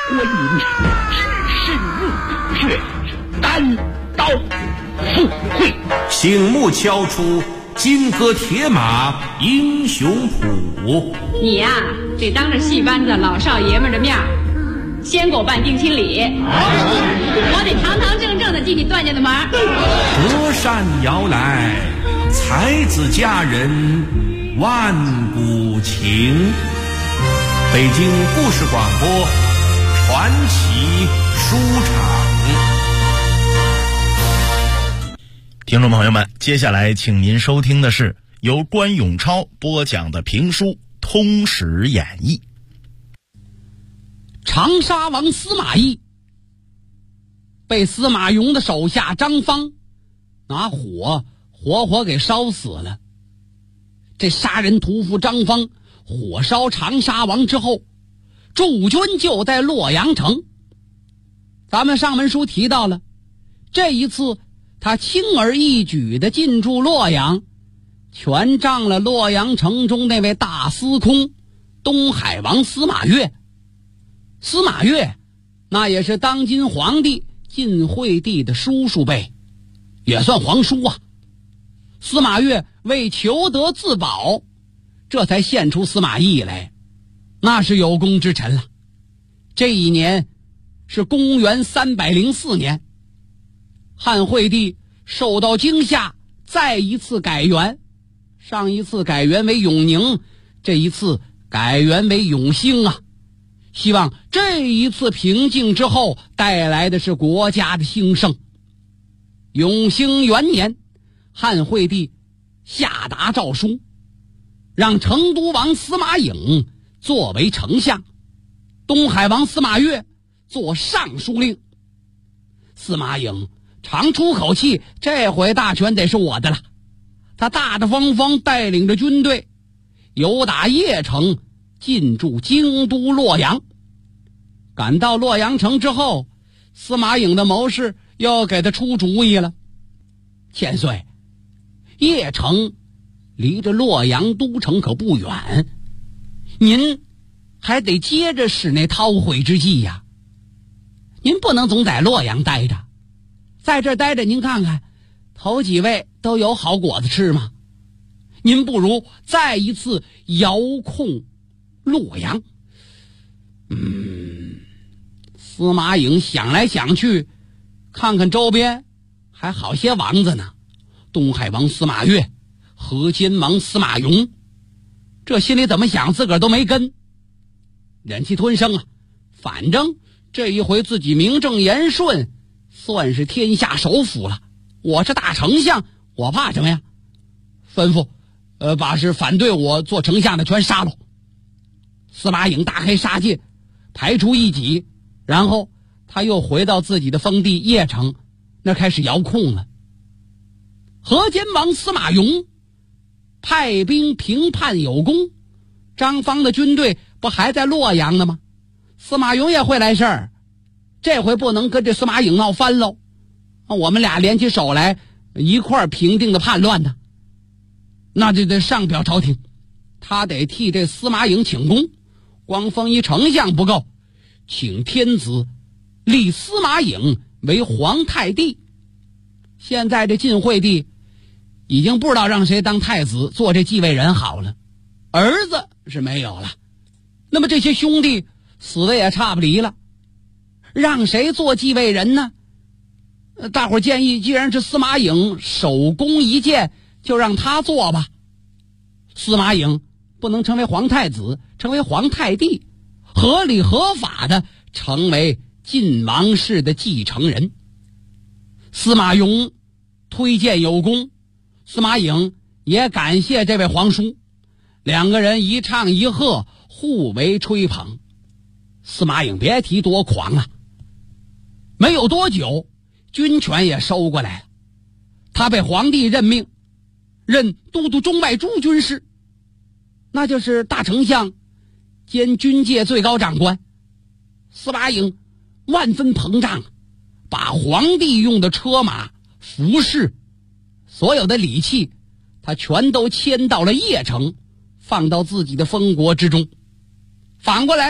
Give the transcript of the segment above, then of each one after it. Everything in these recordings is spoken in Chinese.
观音只身入却单刀赴会， 醒目敲出金戈铁马英雄谱。 你呀，得当着戏班子老少爷们的面先给我办定亲礼，我得堂堂正正的进你段家的门。 隔山遥来，才子佳人万古情。北京故事广播传奇书场。 听众朋友们，接下来请您收听的是由关永超播讲的评书《通史演义》。 长沙王司马懿被司马颙的手下张方拿火活活给烧死了。这杀人屠夫张方火烧长沙王之后，驻军就在洛阳城。咱们上文书提到了，这一次他轻而易举地进驻洛阳，全仗了洛阳城中那位大司空东海王司马越。司马越那也是当今皇帝晋惠帝的叔叔辈，也算皇叔啊。司马越为求得自保，这才献出司马懿来，那是有功之臣了。这一年是公元304年，汉惠帝受到惊吓，再一次改元。上一次改元为永宁，这一次改元为永兴啊。希望这一次平静之后带来的是国家的兴盛。永兴元年，汉惠帝下达诏书，让成都王司马颖作为丞相，东海王司马越做尚书令。司马颖长出口气，这回大权得是我的了。他大大方方带领着军队由打邺城进驻京都洛阳。赶到洛阳城之后，司马颖的谋士又给他出主意了。千岁，邺城离着洛阳都城可不远，您还得接着使那韬晦之计呀。您不能总在洛阳待着，在这待着您看看头几位都有好果子吃吗？您不如再一次遥控洛阳。司马颖想来想去，看看周边还好些王子呢，东海王司马越、河间王司马颙，这心里怎么想自个儿都没根，忍气吞声啊。反正这一回自己名正言顺，算是天下首辅了。我是大丞相，我怕什么呀？吩咐把是反对我做丞相的全杀了。司马颖大开杀戒，排除异己，然后他又回到自己的封地邺城，那开始遥控了。河间王司马颙派兵平叛有功，张方的军队不还在洛阳呢吗？司马颙也会来事儿，这回不能跟这司马颖闹翻喽。我们俩联起手来一块儿平定的叛乱呢，那就得上表朝廷，他得替这司马颖请功，光封一丞相不够，请天子立司马颖为皇太帝。现在这晋惠帝已经不知道让谁当太子做这继位人好了，儿子是没有了，那么这些兄弟死的也差不离了，让谁做继位人呢？大伙儿建议，既然是司马颖首功一件，就让他做吧。司马颖不能成为皇太子，成为皇太帝，合理合法的成为晋王室的继承人。司马颙推荐有功，司马颖也感谢这位皇叔，两个人一唱一和，互为吹捧。司马颖别提多狂啊，没有多久军权也收过来了，他被皇帝任命任都督中外诸军事，那就是大丞相兼军界最高长官。司马颖万分膨胀，把皇帝用的车马服饰所有的礼器他全都迁到了邺城，放到自己的封国之中。反过来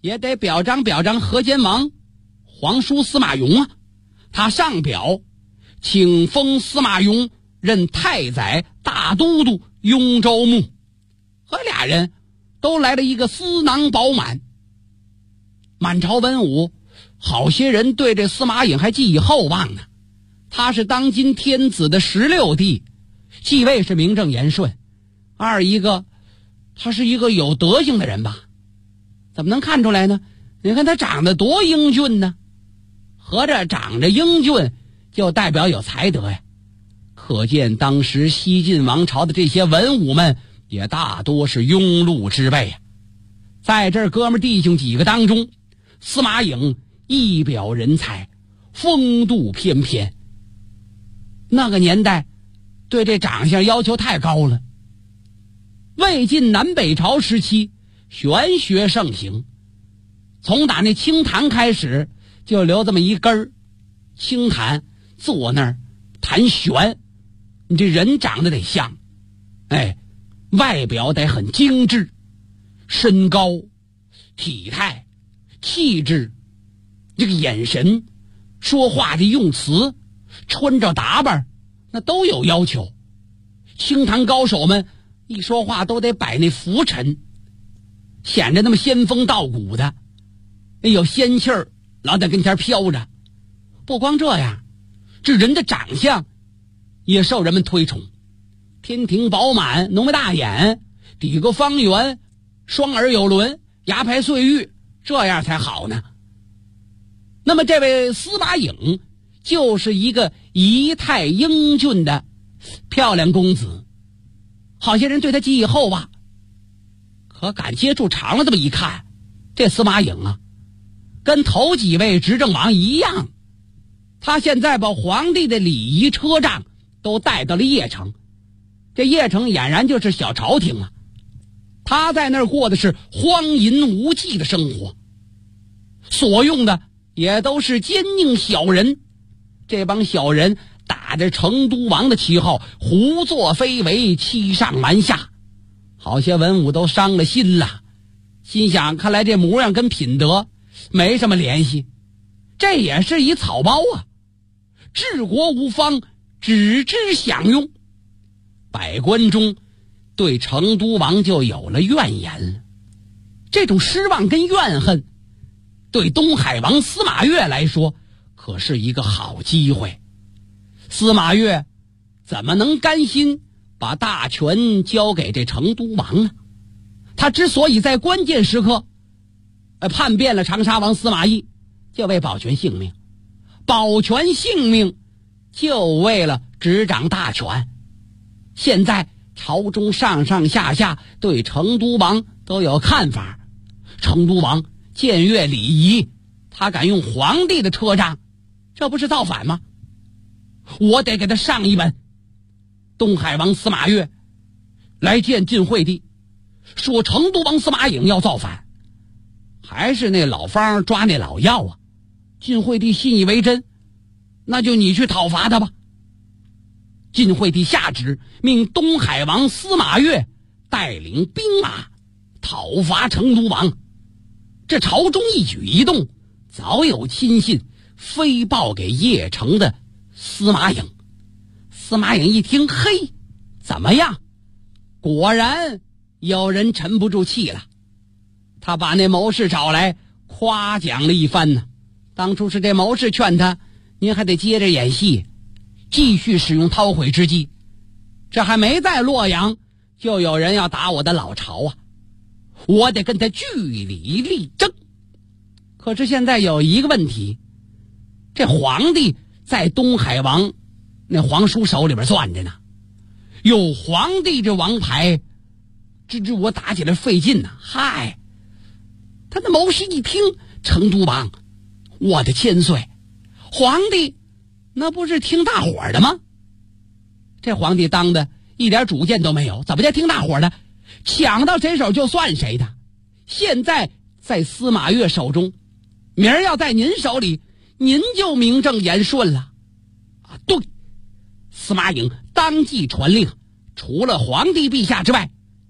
也得表彰表彰河间王皇叔司马雍啊。他上表请封司马雍任太宰、大都督、雍州牧，和俩人都来了一个思囊饱满。满朝文武好些人对这司马颖还寄以厚望呢。他是当今天子的16弟，继位是名正言顺。二一个，他是一个有德行的人吧？怎么能看出来呢？你看他长得多英俊呢，合着长着英俊就代表有才德呀。可见当时西晋王朝的这些文武们也大多是庸碌之辈呀。在这哥们弟兄几个当中，司马颖一表人才，风度翩翩。那个年代对这长相要求太高了。魏晋南北朝时期玄学盛行，从打那清谈开始就留这么一根儿，清谈坐那儿谈玄，你这人长得得像，外表得很精致，身高、体态、气质，这个眼神、说话的用词、穿着打扮，那都有要求。清谈高手们一说话都得摆那浮沉，显着那么仙风道骨的，有仙气儿老在跟前飘着。不光这样，这人的长相也受人们推崇，天庭饱满，浓眉大眼，底个方圆，双耳有轮，牙排岁玉，这样才好呢。那么这位司马颖就是一个仪态英俊的漂亮公子，好些人对他寄以厚望。可敢接触长了这么一看，这司马颖啊，跟头几位执政王一样，他现在把皇帝的礼仪车仗都带到了邺城。这邺城俨然就是小朝廷啊，他在那儿过的是荒淫无忌的生活，所用的也都是奸佞小人。这帮小人打着成都王的旗号胡作非为，欺上瞒下，好些文武都伤了心了，心想看来这模样跟品德没什么联系，这也是一草包啊，治国无方，只知享用。百官中对成都王就有了怨言了。这种失望跟怨恨对东海王司马越来说可是一个好机会。司马越怎么能甘心把大权交给这成都王呢？他之所以在关键时刻叛变了长沙王司马懿，就为保全性命，保全性命就为了执掌大权。现在朝中上上下下对成都王都有看法，成都王僭越礼仪，他敢用皇帝的车仗，这不是造反吗？我得给他上一本。东海王司马越来见晋惠帝，说成都王司马颖要造反，还是那老方抓那老药啊。晋惠帝信以为真，那就你去讨伐他吧。晋惠帝下旨命东海王司马越带领兵马讨伐成都王。这朝中一举一动早有亲信飞报给邺城的司马颖。司马颖一听，嘿，怎么样？果然有人沉不住气了。他把那谋士找来夸奖了一番呢。当初是这谋士劝他，您还得接着演戏，继续使用韬晦之计。这还没在洛阳，就有人要打我的老巢啊，我得跟他据理力争。可是现在有一个问题，这皇帝在东海王那皇叔手里边攥着呢，有皇帝这王牌，这我打起来费劲呢。嗨，他那谋士一听，成都王我的千岁，皇帝那不是听大伙的吗？这皇帝当的一点主见都没有，怎么叫听大伙的？抢到谁手就算谁的。现在在司马越手中，明儿要在您手里，您就名正言顺了啊！对，司马颖当即传令，除了皇帝陛下之外，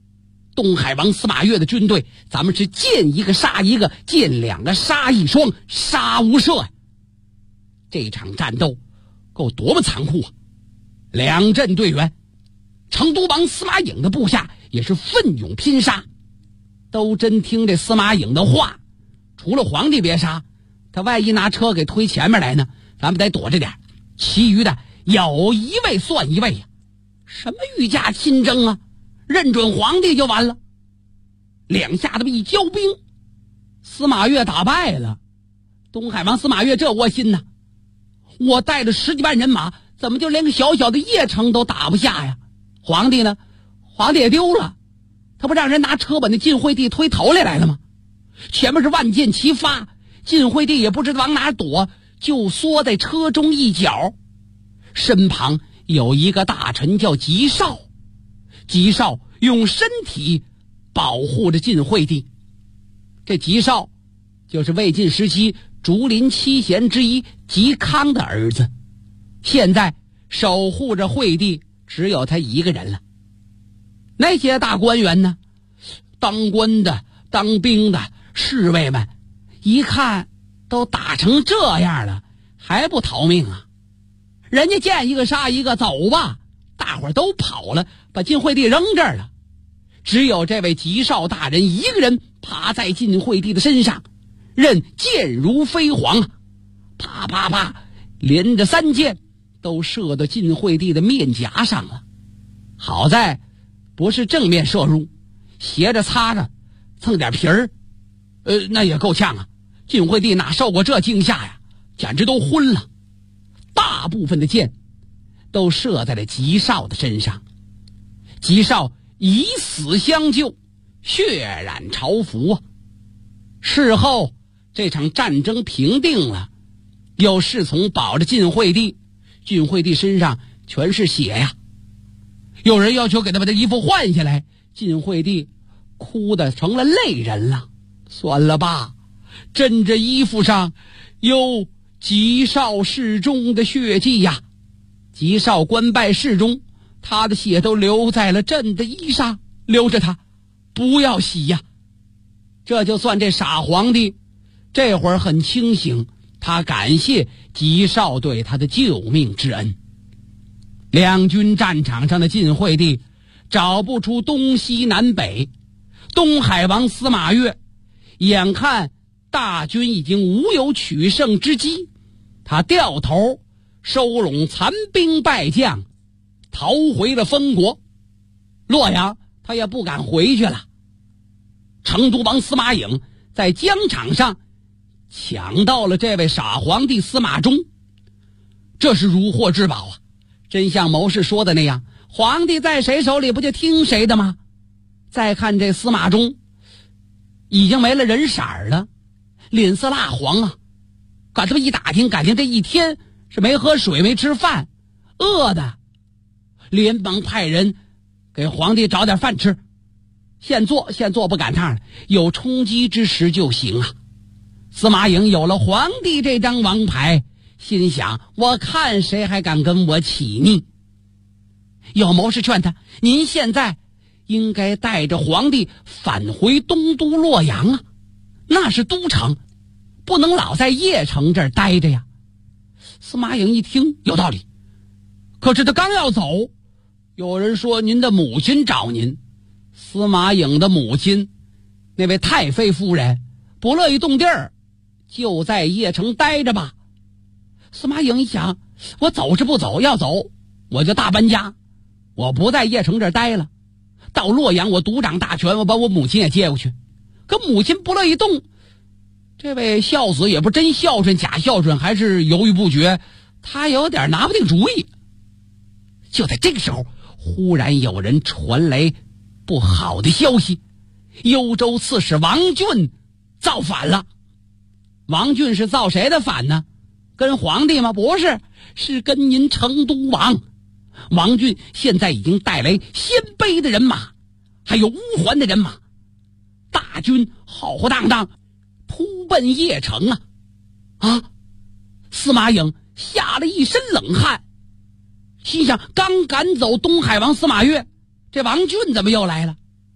东海王司马越的军队，咱们是见一个杀一个，见两个杀一双，杀无赦呀！这场战斗够多么残酷啊！两阵队员，成都王司马颖的部下也是奋勇拼杀，都真听这司马颖的话，除了皇帝别杀，他万一拿车给推前面来呢，咱们得躲着点，其余的有一位算一位呀！什么御驾亲征啊，认准皇帝就完了。两下子一交兵，司马越打败了。东海王司马越这窝心呐，我带着10几万人马，怎么就连个小小的邺城都打不下呀？皇帝呢？皇帝也丢了，他不让人拿车把那晋惠帝推头来了吗？前面是万箭齐发，晋惠帝也不知道往哪躲，就缩在车中一角。身旁有一个大臣叫吉少，吉少用身体保护着晋惠帝。这吉少就是魏晋时期竹林七贤之一吉康的儿子，现在守护着惠帝只有他一个人了。那些大官员呢，当官的当兵的侍卫们一看都打成这样了，还不逃命啊？人家见一个杀一个，走吧，大伙儿都跑了，把晋惠帝扔这儿了。只有这位吉少大人一个人爬在晋惠帝的身上，任箭如飞蝗，啪啪啪，连着3箭都射到晋惠帝的面颊上了。好在不是正面射入，斜着擦着蹭点皮儿，那也够呛啊！晋惠帝哪受过这惊吓呀，简直都昏了。大部分的箭都射在了吉少的身上，吉少以死相救，血染朝服啊！事后这场战争平定了，有侍从保着晋惠帝，晋惠帝身上全是血呀。有人要求给他把这衣服换下来，晋惠帝哭得成了泪人了。算了吧，朕这衣服上有吉少侍中的血迹呀！吉少官拜侍中，他的血都留在了朕的衣裳，留着他，不要洗呀！这就算这傻皇帝这会儿很清醒，他感谢吉少对他的救命之恩。两军战场上的晋惠帝找不出东西南北，东海王司马越眼看大军已经无有取胜之机，他掉头收拢残兵败将，逃回了封国。洛阳他也不敢回去了。成都王司马颖在疆场上抢到了这位傻皇帝司马衷，这是如获至宝啊！真像谋士说的那样，皇帝在谁手里不就听谁的吗？再看这司马衷已经没了人色了，脸色蜡黄啊！赶这么一打听，感情这一天是没喝水没吃饭，饿的，连忙派人给皇帝找点饭吃，现做不赶趟了，有充饥之时就行啊！司马颖有了皇帝这张王牌，心想我看谁还敢跟我起逆。有谋士劝他，您现在应该带着皇帝返回东都洛阳啊，那是都城，不能老在邺城这儿待着呀。司马颖一听有道理，可是他刚要走，有人说您的母亲找您。司马颖的母亲那位太妃夫人不乐意动地儿，就在邺城待着吧。司马颖一想，我走是不走，要走我就大搬家，我不在邺城这儿待了，到洛阳我独掌大权，我把我母亲也接过去。可母亲不乐意动，这位孝子也不真孝顺假孝顺，还是犹豫不决，他有点拿不定主意。就在这个时候，忽然有人传来不好的消息，幽州刺史王俊造反了。王俊是造谁的反呢？跟皇帝吗？不是，是跟您成都王。王俊现在已经带来鲜卑的人马，还有乌桓的人马，大军浩浩荡荡扑奔邺城啊！司马颖吓了一身冷汗，心想刚赶走东海王司马越，这王俊怎么又来了？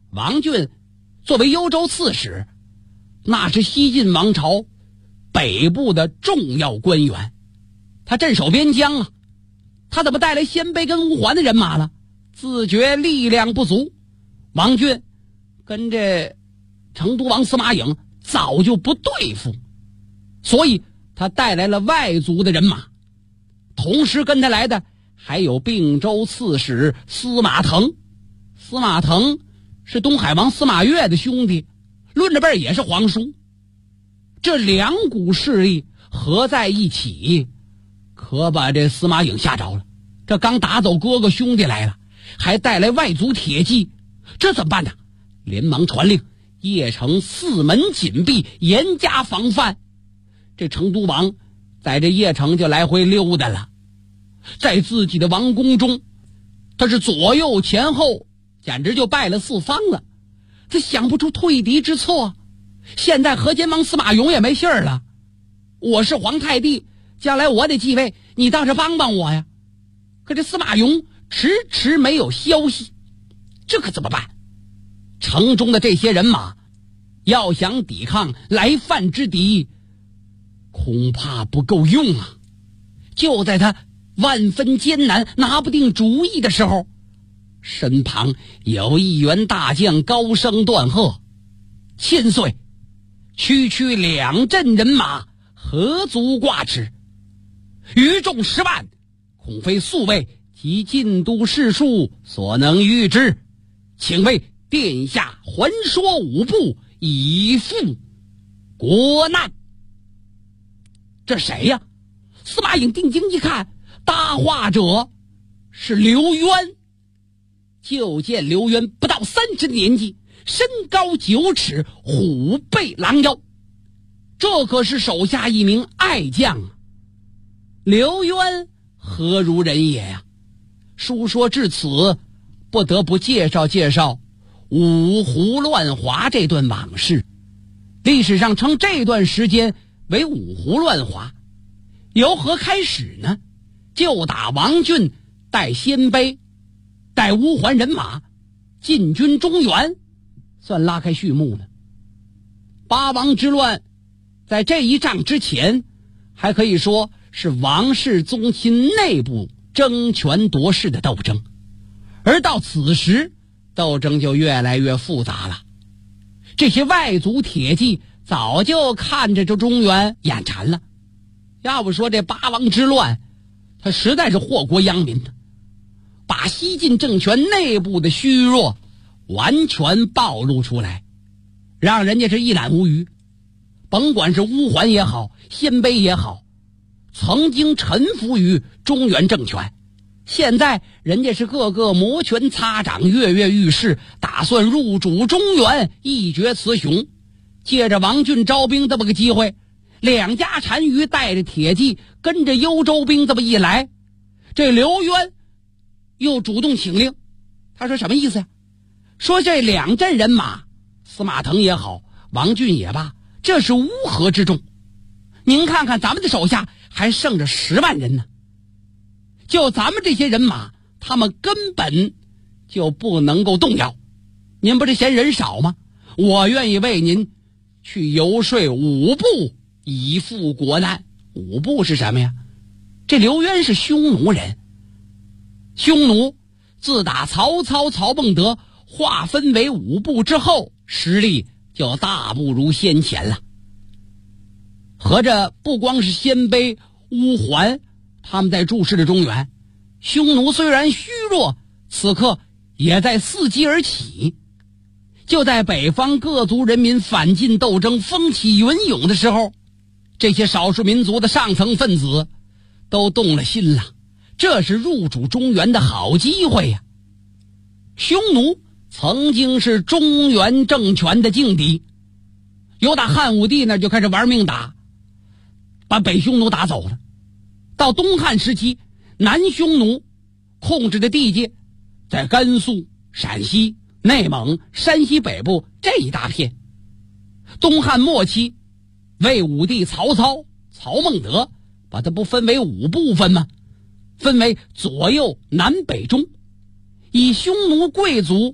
王俊作为幽州刺史，那是西晋王朝北部的重要官员，他镇守边疆啊，他怎么带来鲜卑跟乌桓的人马了？自觉力量不足，王俊跟这成都王司马颖早就不对付，所以他带来了外族的人马，同时跟他来的还有并州刺史司马腾。司马腾是东海王司马越的兄弟，论着辈儿也是皇叔。这两股势力合在一起，可把这司马颖吓着了。这刚打走哥哥兄弟来了，还带来外族铁骑，这怎么办呢？连忙传令，邺城四门紧闭，严加防范。这成都王在这邺城就来回溜达了，在自己的王宫中，他是左右前后简直就拜了四方了，他想不出退敌之策。现在河间王司马永也没信儿了，我是皇太帝，将来我得继位，你倒是帮帮我呀。可这司马永迟迟没有消息，这可怎么办？城中的这些人马要想抵抗来犯之敌，恐怕不够用啊。就在他万分艰难拿不定主意的时候，身旁有一员大将高声断喝：千岁，区区2阵人马何足挂齿？余众10万，恐非宿卫及晋都士庶所能御之，请为殿下还说5部，以复国难。这谁呀？司马颖定睛一看，答话者是刘渊。就见刘渊不到30年纪，身高9尺，虎背狼腰，这可是手下一名爱将啊。刘渊何如人也呀？书说至此，不得不介绍介绍五胡乱华这段往事。历史上称这段时间为五胡乱华，由何开始呢？就打王俊带鲜卑带乌桓人马进军中原，算拉开序幕呢。八王之乱在这一仗之前，还可以说是王室宗亲内部争权夺势的斗争，而到此时斗争就越来越复杂了。这些外族铁骑早就看着这中原眼馋了，要不说这八王之乱它实在是祸国殃民的，把西晋政权内部的虚弱完全暴露出来，让人家是一览无余。甭管是乌桓也好，鲜卑也好，曾经臣服于中原政权，现在人家是个个摩拳擦掌，跃跃欲试，打算入主中原，一决雌雄。借着王俊招兵这么个机会，2家单于带着铁骑跟着幽州兵这么一来，这刘渊又主动请令。他说什么意思呀？说这2阵人马，司马腾也好，王俊也罢，这是乌合之众，您看看咱们的手下还剩着10万人呢，就咱们这些人马，他们根本就不能够动摇。您不是嫌人少吗？我愿意为您去游说5部，以复国难。5部是什么呀？这刘渊是匈奴人，匈奴自打曹操、曹孟德划分为5部之后，实力就大不如先前了。合着不光是鲜卑、乌桓他们在注视着中原，匈奴虽然虚弱，此刻也在伺机而起。就在北方各族人民反晋斗争风起云涌的时候，这些少数民族的上层分子都动了心了，这是入主中原的好机会呀。匈奴曾经是中原政权的劲敌，由打汉武帝那就开始玩命打，把北匈奴打走了。到东汉时期，南匈奴控制的地界在甘肃、陕西、内蒙、山西北部这一大片。东汉末期，魏武帝曹操、曹孟德把它不分为5部分吗？分为左右南北中，以匈奴贵族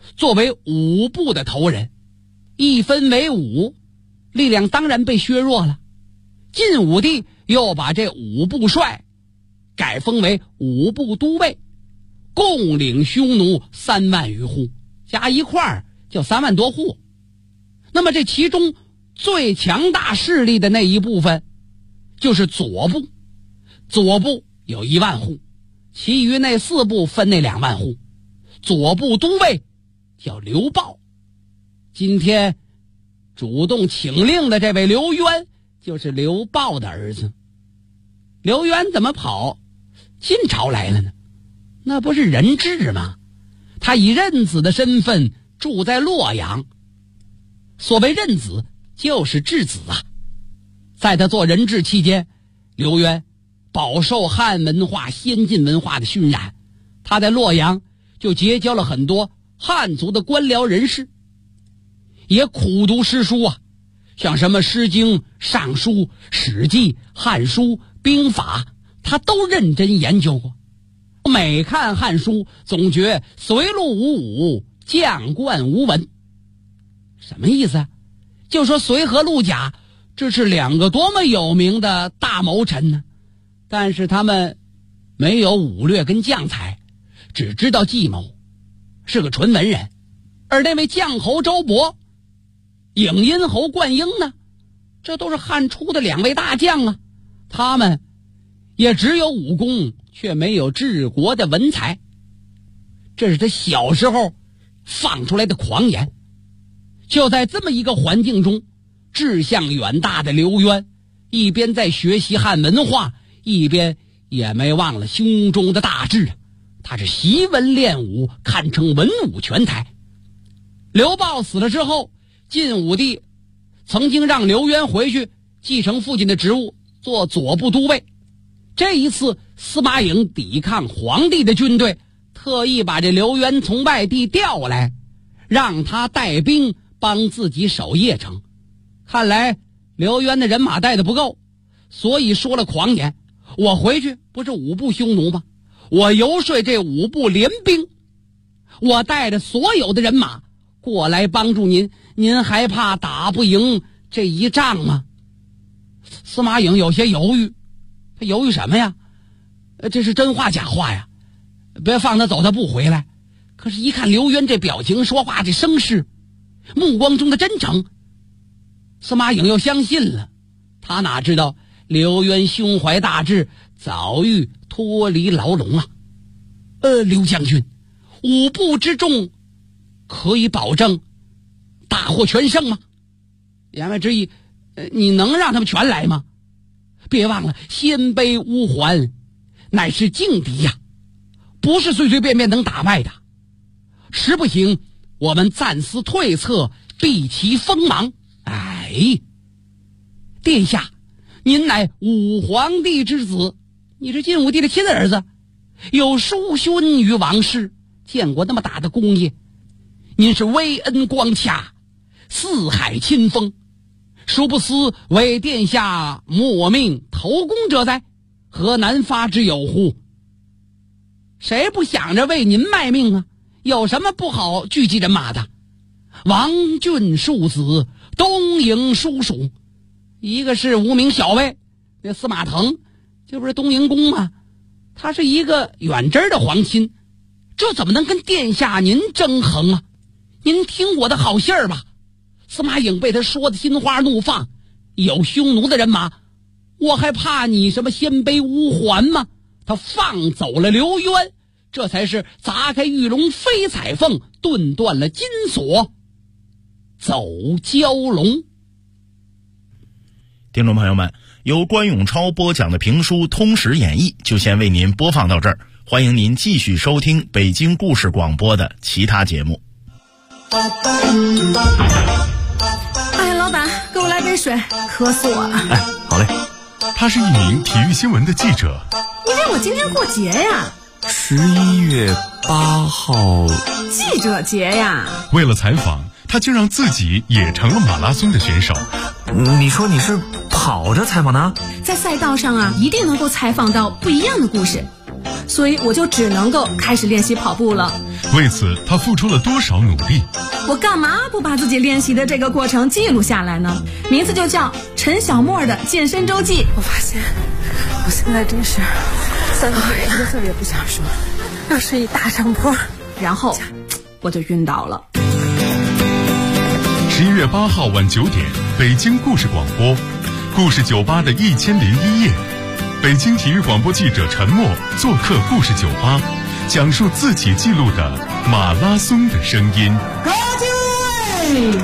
作为五部的头人，一分为五，力量当然被削弱了。晋武帝又把这五部帅改封为五部都尉，共领匈奴3万余户，加一块儿就3万多户。那么这其中最强大势力的那一部分就是左部，左部有1万户，其余那4部分那2万户。左部都尉叫刘豹，今天主动请令的这位刘渊就是刘豹的儿子。刘渊怎么跑晋朝来了呢？那不是人质吗？他以任子的身份住在洛阳。所谓任子就是质子啊。在他做人质期间，刘渊饱受汉文化先进文化的熏染，他在洛阳就结交了很多汉族的官僚人士，也苦读诗书啊，像什么《诗经》《尚书》《史记》《汉书》《兵法》，他都认真研究过。每看汉书，总觉随陆无武，将冠无文。什么意思啊？就说随和陆贾这是2个多么有名的大谋臣呢，但是他们没有武略跟将才，只知道计谋，是个纯文人。而那位将侯周勃、颍阴侯灌婴呢，这都是汉初的2位大将啊，他们也只有武功，却没有治国的文才。这是他小时候放出来的狂言。就在这么一个环境中，志向远大的刘渊一边在学习汉文化，一边也没忘了胸中的大志。他是习文练武，堪称文武全才。刘豹死了之后，晋武帝曾经让刘渊回去继承父亲的职务，做左部都尉。这一次司马颖抵抗皇帝的军队，特意把这刘渊从外地调来，让他带兵帮自己守邺城。看来刘渊的人马带的不够，所以说了狂言，我回去不是5部匈奴吗？我游说这5部联兵，我带着所有的人马过来帮助您，您还怕打不赢这一仗吗？司马颖有些犹豫，他犹豫什么呀？这是真话假话呀？别放他走，他不回来。可是一看刘渊这表情说话这声势，目光中的真诚，司马颖又相信了。他哪知道刘渊胸怀大志，早欲脱离牢笼啊。刘将军，5部之众可以保证大获全胜吗？言外之意，你能让他们全来吗？别忘了鲜卑乌桓乃是劲敌呀，不是随随便便能打败的。实不行，我们暂时退策，避其锋芒。殿下，您乃武皇帝之子，你是晋武帝的亲儿子，有叔勋于王室，见过那么大的功业，您是威恩光洽，四海亲封，殊不思为殿下莫命投功者哉？何难发之有乎？谁不想着为您卖命啊？有什么不好聚集人马的？王俊庶子，东营叔属，一个是无名小辈，那司马腾这不是东营公吗？他是一个远支的皇亲，这怎么能跟殿下您争衡啊？您听我的好信儿吧。司马颖被他说的心花怒放，有匈奴的人马，我还怕你什么鲜卑乌桓吗？他放走了刘渊，这才是砸开玉龙飞彩凤，顿断了金锁，走蛟龙。 听众朋友们，由关永超播讲的评书《通史演义》就先为您播放到这儿，欢迎您继续收听北京故事广播的其他节目。 哎，老板，给我来杯水，渴死我了。 哎，好嘞。他是一名体育新闻的记者。 你以为我今天过节呀 ？11月8号， 记者节呀。 为了采访，他竟让自己也成了马拉松的选手。 你说你是跑着采访的？ 在赛道上啊，一定能够采访到不一样的故事。 所以我就只能够开始练习跑步了。 为此，他付出了多少努力？ 我干嘛不把自己练习的这个过程记录下来呢？名字就叫陈小沫的健身周记。 我发现我现在真是3个字一个字也不想说，要是一大上坡， 然后我就晕倒了。 11月8号晚9点，北京故事广播，故事酒吧的1001夜，北京体育广播记者陈默做客故事酒吧，讲述自己记录的马拉松的声音。 高进位！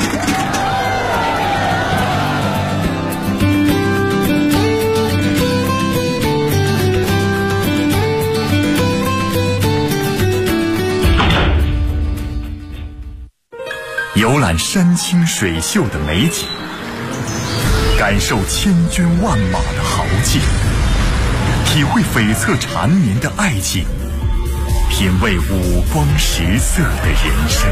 游览山清水秀的美景，感受千军万马的豪劲，体会悱恻缠绵的爱情，品味五光十色的人生。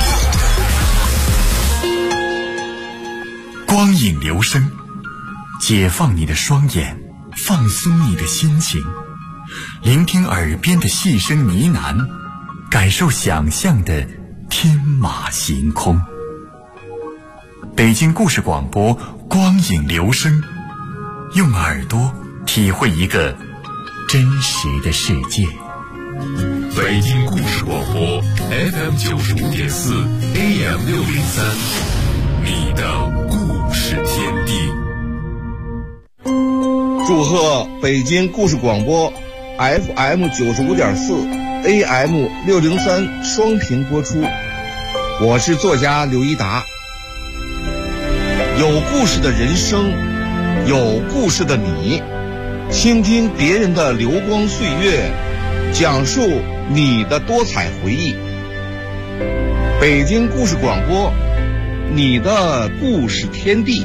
光影留声，解放你的双眼，放松你的心情，聆听耳边的细声呢喃，感受想象的天马行空。北京故事广播，光影留声，用耳朵体会一个真实的世界。 北京故事广播 FM95.4 AM603， 你的故事天地。 祝贺北京故事广播 FM95.4 AM603 双屏播出。我是作家刘一达。有故事的人生，有故事的你，倾听别人的流光岁月，讲述你的多彩回忆。北京故事广播，你的故事天地。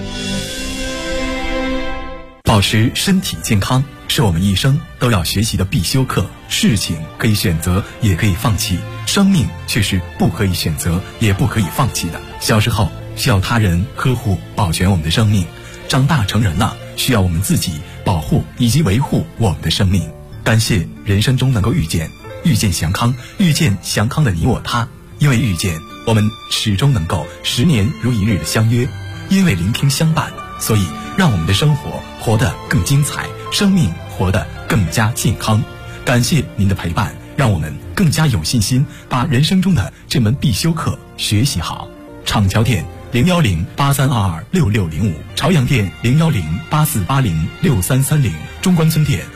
保持身体健康是我们一生都要学习的必修课。事情可以选择，也可以放弃，生命却是不可以选择，也不可以放弃的。小时候需要他人呵护保全我们的生命，长大成人了需要我们自己保护以及维护我们的生命。感谢人生中能够遇见祥康，遇见祥康的你我他。因为遇见，我们始终能够10年如一日的相约；因为聆听相伴，所以让我们的生活活得更精彩，生命活得更加健康。感谢您的陪伴，让我们更加有信心把人生中的这门必修课学习好。厂桥店01083226605，朝阳店01084806330，中关村店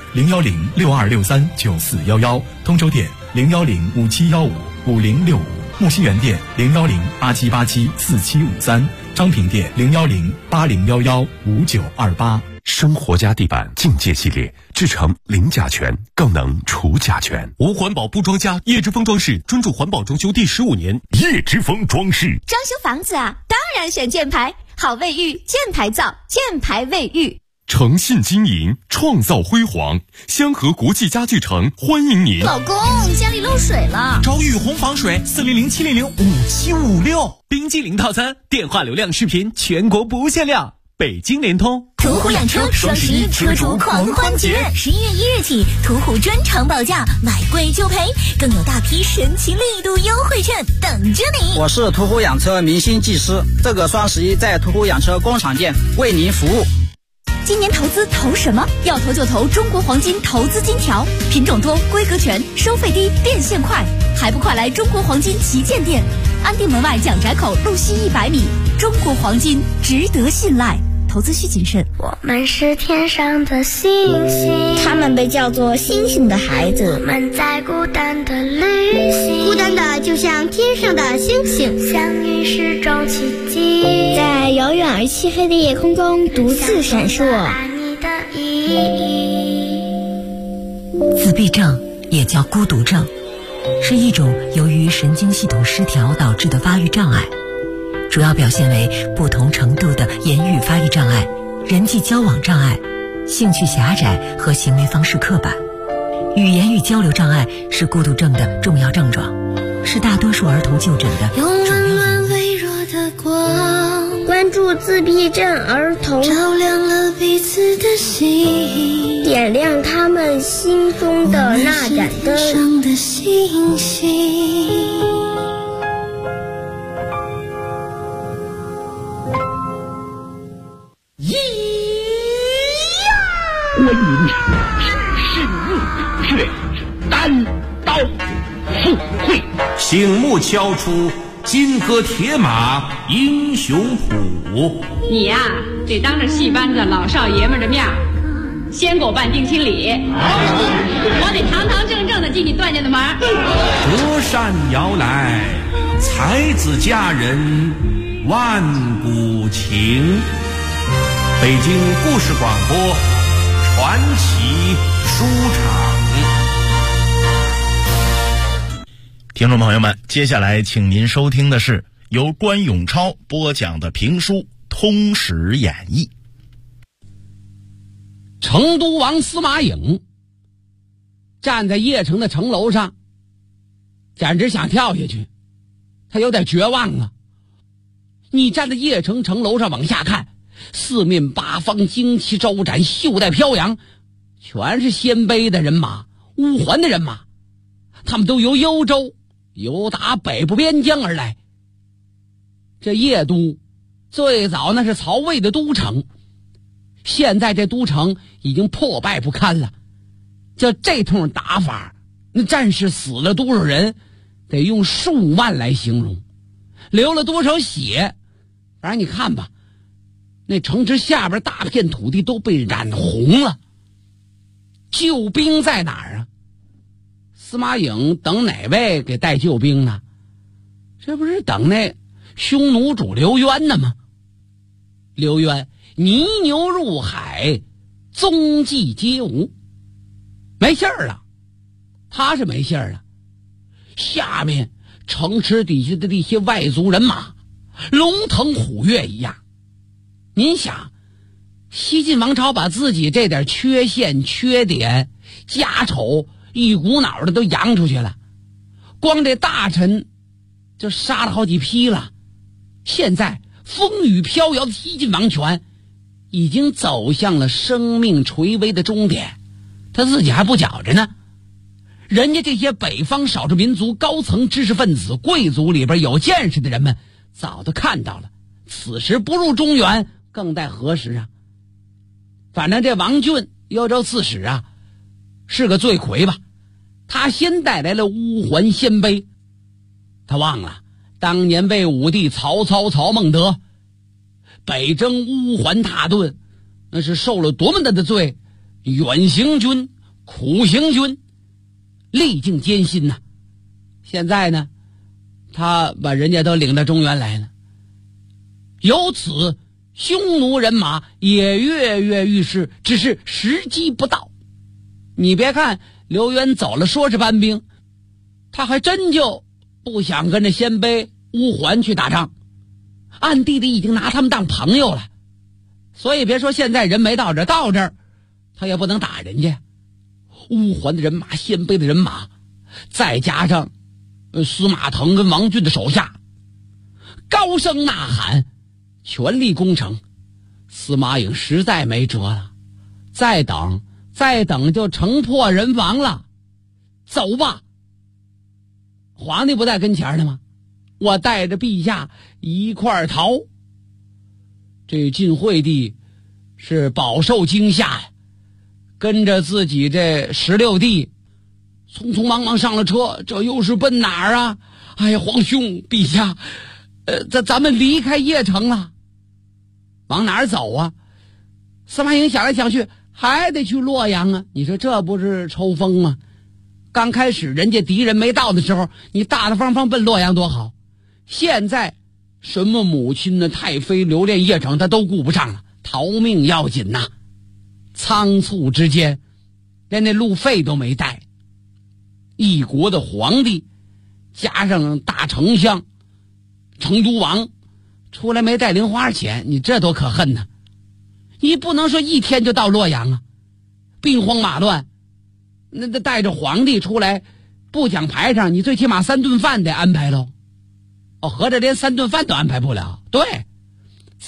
01062639411，通州店01057155065，木樨园店01087874753，昌平店01080115928。 生活家地板境界系列，制成零甲醛，更能除甲醛。 无环保不装家，叶之峰装饰专注环保装修第15年。 叶之峰装饰， 装修房子啊，当然选箭牌，好卫浴，箭牌造，箭牌卫浴。 诚信经营，创造辉煌。香河国际家具城欢迎您。 老公，家里漏水了。 找雨虹防水，400-700-5756。冰激凌套餐，电话流量视频全国不限量。北京联通。 途虎养车双11车主狂欢节，11月1日起，途虎专场保价，买贵就赔，更有大批神奇力度优惠券等着你。 我是途虎养车明星技师，这个双11在途虎养车工厂店为您服务。 今年投资投什么？要投就投中国黄金投资金条，品种多，规格全，收费低，变现快，还不快来中国黄金旗舰店，安定门外蒋宅口路西100米。中国黄金值得信赖，投资需谨慎。 我们是天上的星星， 他们被叫做星星的孩子。 我们在孤单的旅行， 孤单的就像天上的星星， 相遇是种奇迹， 在遥远而漆黑的夜空中独自闪烁。 自闭症也叫孤独症，是一种由于神经系统失调导致的发育障碍，主要表现为不同程度的言语发育障碍、人际交往障碍、兴趣狭窄和行为方式刻板。语言与交流障碍是孤独症的重要症状，是大多数儿童就诊的主要原因。 用温暖微弱的光， 关注助自闭症儿童， 照亮了彼此的心， 点亮他们心中的那盏灯。 上的星星。 观音是日血单刀赴会， 醒目敲出金戈铁马英雄谱。 你呀，得当着戏班子老少爷们的面先给我办定亲礼，我得堂堂正正的进你段家的门。 折扇摇来，才子佳人万古情。北京故事广播传奇书场。 听众朋友们，接下来请您收听的是由关永超播讲的评书《通史演义》。 成都王司马颖站在邺城的城楼上，简直想跳下去，他有点绝望了。你站在邺城城楼上往下看，四面八方旌旗招展，袖带飘扬，全是鲜卑的人马，乌桓的人马，他们都由幽州由打北部边疆而来。这邺都最早那是曹魏的都城，现在这都城已经破败不堪了。就这通打法，那战士死了多少人，得用数万来形容，流了多少血。反正你看吧，那城池下边大片土地都被染红了。救兵在哪儿啊？司马颖等哪位给带救兵呢？这不是等那匈奴主刘渊呢吗？刘渊泥牛入海，踪迹皆无，没信儿了。他是没信儿了。下面城池底下的这些外族人马龙腾虎跃一样。您想，西晋王朝把自己这点缺陷缺点家丑一股脑的都扬出去了，光这大臣就杀了好几批了。现在风雨飘摇的西晋王权已经走向了生命垂危的终点，他自己还不觉着呢。人家这些北方少数民族高层知识分子贵族里边有见识的人们早都看到了，此时不入中原更待何时啊。反正这王浚幽州刺史啊是个罪魁吧，他先带来了乌桓鲜卑。他忘了当年魏武帝曹操曹孟德北征乌桓踏顿，那是受了多么大的罪，远行军苦行军，历尽艰辛呐。现在呢，他把人家都领到中原来了，由此匈奴人马也跃跃欲试，只是时机不到。你别看刘渊走了说是搬兵，他还真就不想跟着鲜卑乌桓去打仗，暗地里已经拿他们当朋友了。所以别说现在人没到这儿，到这儿他也不能打人家。乌桓的人马，鲜卑的人马，再加上司马腾跟王浚的手下高声呐喊，全力攻城。司马颖实在没辙了，再等就城破人亡了。走吧，皇帝不在跟前呢吗？我带着陛下一块儿逃。这晋惠帝是饱受惊吓呀，跟着自己这16弟匆匆忙忙上了车，这又是奔哪儿啊？哎呀，皇兄陛下，咱们离开邺城了。往哪儿走啊？司马颖想来想去，还得去洛阳啊。你说这不是抽风吗？刚开始人家敌人没到的时候，你大大方方奔洛阳多好。现在什么母亲呢，太妃留恋邺城他都顾不上了，逃命要紧呐。仓促之间连那路费都没带，一国的皇帝加上大丞相成都王出来没带零花钱，你这多可恨呢。你不能说一天就到洛阳啊，兵荒马乱，那带着皇帝出来不讲排场，你最起码3顿饭得安排喽。合着连3顿饭都安排不了。对，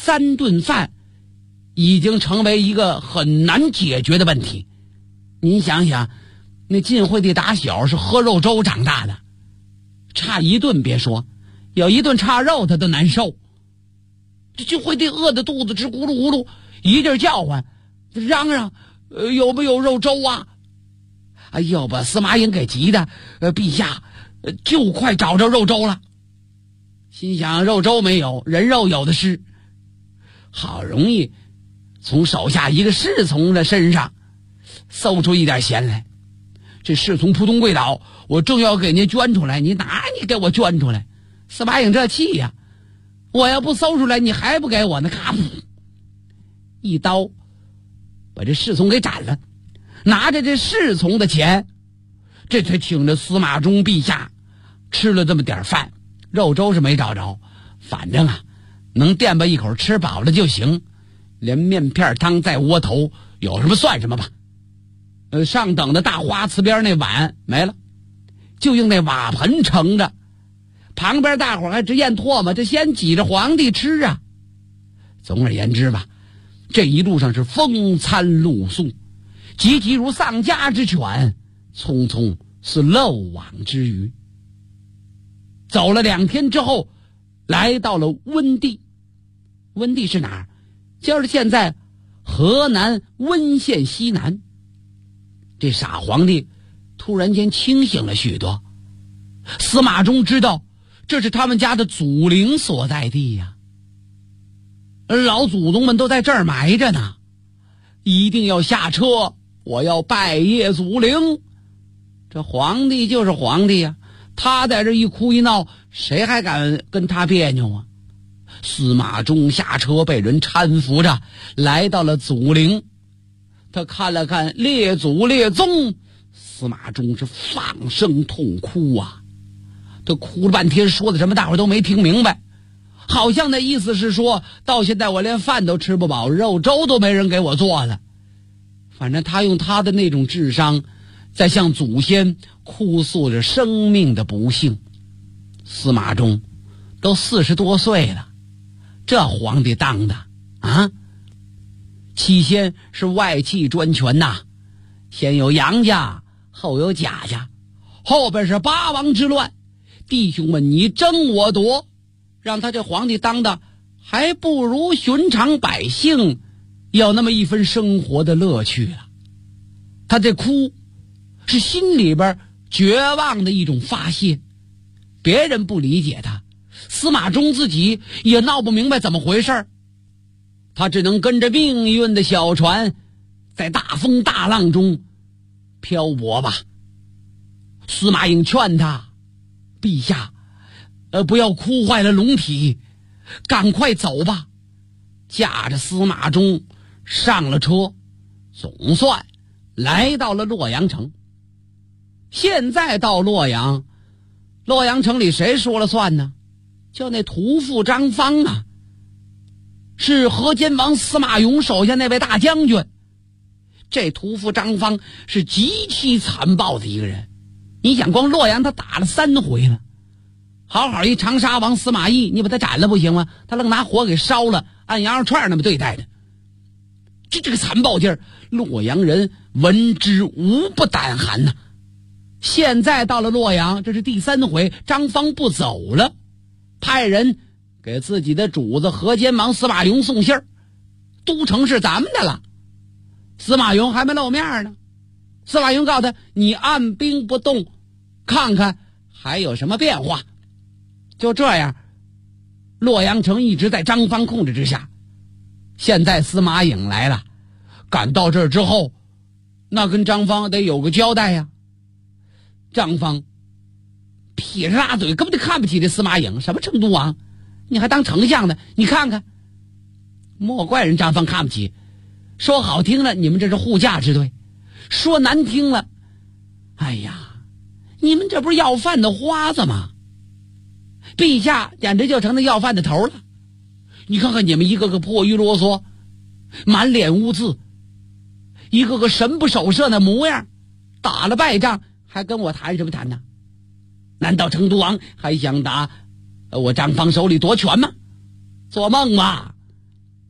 3顿饭已经成为一个很难解决的问题。您想想，那晋惠帝打小是喝肉粥长大的，差一顿别说，有一顿差肉他都难受。这晋惠帝饿得肚子直咕噜咕噜，一劲儿叫唤嚷嚷，有没有肉粥啊？哎呦，把司马颖给急的，陛下就快找着肉粥了。心想肉粥没有，人肉有的是。好容易从手下一个侍从的身上搜出一点钱来，这侍从扑通跪倒，我正要给您捐出来，你给我捐出来。司马颖这气呀，我要不搜出来你还不给我呢，咔，一刀把这侍从给斩了，拿着这侍从的钱，这才请着司马衷陛下吃了这么点饭，肉粥是没找着，反正能垫吧一口吃饱了就行，连面片汤再窝头有什么算什么吧。上等的大花瓷边那碗没了，就用那瓦盆盛着，旁边大伙还直咽唾沫，这先挤着皇帝吃啊。总而言之吧，这一路上是风餐露宿，急急如丧家之犬，匆匆是漏网之鱼。走了2天之后，来到了温地。温地是哪儿？就是现在河南温县西南。这傻皇帝突然间清醒了许多，司马衷知道这是他们家的祖陵所在地呀，老祖宗们都在这儿埋着呢，一定要下车，我要拜谒祖陵。这皇帝就是皇帝呀，他在这一哭一闹，谁还敢跟他别扭啊？司马衷下车，被人搀扶着来到了祖陵。他看了看列祖列宗，司马衷是放声痛哭啊！他哭了半天，说的什么大伙都没听明白，好像那意思是说到现在我连饭都吃不饱，肉粥都没人给我做了。反正他用他的那种智商在向祖先哭诉着生命的不幸。司马衷都40多岁了，这皇帝当的啊，起先是外戚专权呐，先有杨家，后有贾家，后边是八王之乱，弟兄们你争我夺，让他这皇帝当的还不如寻常百姓有那么一分生活的乐趣了。他这哭是心里边绝望的一种发泄，别人不理解他，司马衷自己也闹不明白怎么回事，他只能跟着命运的小船在大风大浪中漂泊吧。司马颖劝他，陛下不要哭坏了龙体，赶快走吧。驾着司马衷上了车，总算来到了洛阳城。现在到洛阳，洛阳城里谁说了算呢？就那屠父张方啊，是河间王司马颙手下那位大将军。这屠父张方是极其残暴的一个人，你想光洛阳他打了3回了，好好一长沙王司马懿，你把他斩了不行吗？他愣拿火给烧了，按羊肉串那么对待的。这个残暴劲儿，洛阳人闻之无不胆寒呐。现在到了洛阳，这是第3回，张方不走了，派人给自己的主子河间王司马颙送信儿，都城是咱们的了。司马颙还没露面呢，司马颙告诉他，你按兵不动，看看还有什么变化。就这样，洛阳城一直在张方控制之下。现在司马颖来了，赶到这儿之后，那跟张方得有个交代呀。张方撇着大嘴，根本就看不起这司马颖，什么成都王，你还当丞相呢？你看看，莫怪人张方看不起。说好听了，你们这是护驾之队；说难听了，哎呀，你们这不是要饭的花子吗？陛下简直就成那要饭的头了。你看看你们一个个破衣啰嗦，满脸污渍，一个个神不守舍的模样，打了败仗还跟我谈什么谈呢？难道成都王还想打我张方手里夺权吗？做梦吧！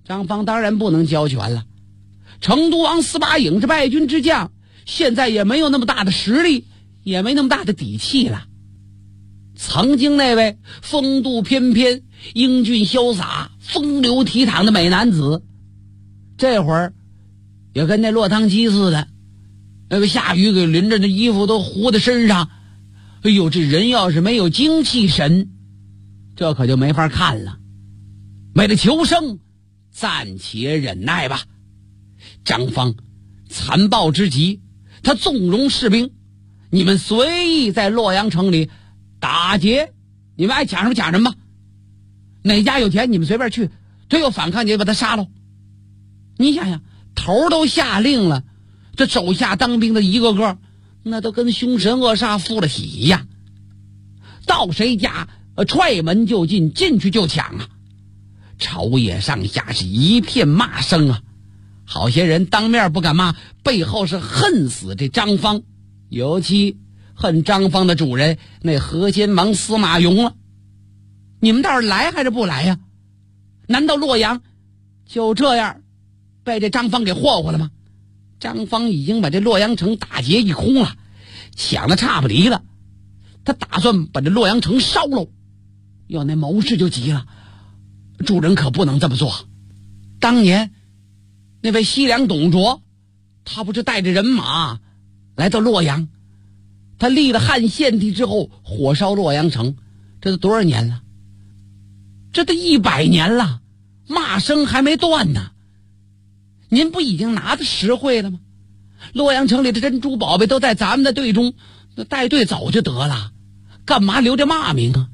张方当然不能交权了。成都王司马颖这败军之将，现在也没有那么大的实力，也没那么大的底气了。曾经那位风度翩翩、英俊潇洒、风流倜傥的美男子，这会儿也跟那落汤鸡似的，那个下雨给淋着，那衣服都糊在身上。哎呦，这人要是没有精气神，这可就没法看了。为了求生，暂且忍耐吧。张方残暴之极，他纵容士兵，你们随意在洛阳城里打劫，你们爱抢什么抢什么，哪家有钱你们随便去，谁有反抗你就把他杀喽。你想想，头都下令了，这手下当兵的一个个那都跟凶神恶煞附了体一样，到谁家踹门就进，进去就抢啊。朝野上下是一片骂声啊，好些人当面不敢骂，背后是恨死这张方，尤其恨张方的主人那河间王司马雍了。你们倒是来还是不来呀？难道洛阳就这样被这张方给霍霍了吗？张方已经把这洛阳城打劫一空了，抢得差不离了，他打算把这洛阳城烧了。要那谋士就急了，主人可不能这么做。当年那位西凉董卓，他不是带着人马来到洛阳，他立了汉献帝之后火烧洛阳城，这都多少年了？这都100年了，骂声还没断呢。您不已经拿得实惠了吗？洛阳城里的珍珠宝贝都在咱们的队中，那带队走就得了，干嘛留着骂名啊？